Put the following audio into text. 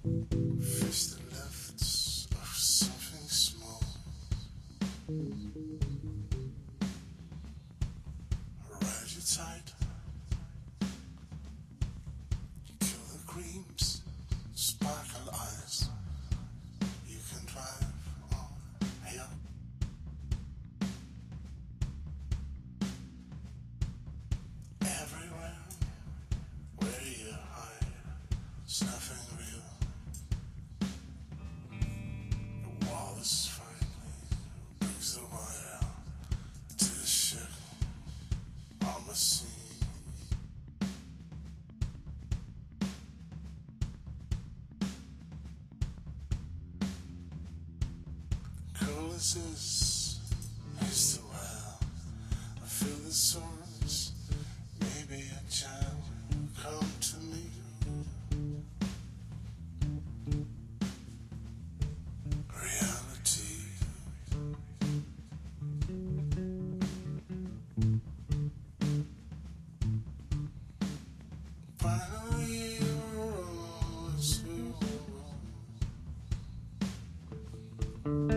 Face the lifts of something small. Ride you tight. Kill the creams, sparkle eyes. You can drive on here. Everywhere where you hide, it's nothing real. Wallace finally brings the wire out to the ship on the sea. Cool as this is the well. I feel the source. Maybe a child will come to me. Reality. Finally, you're all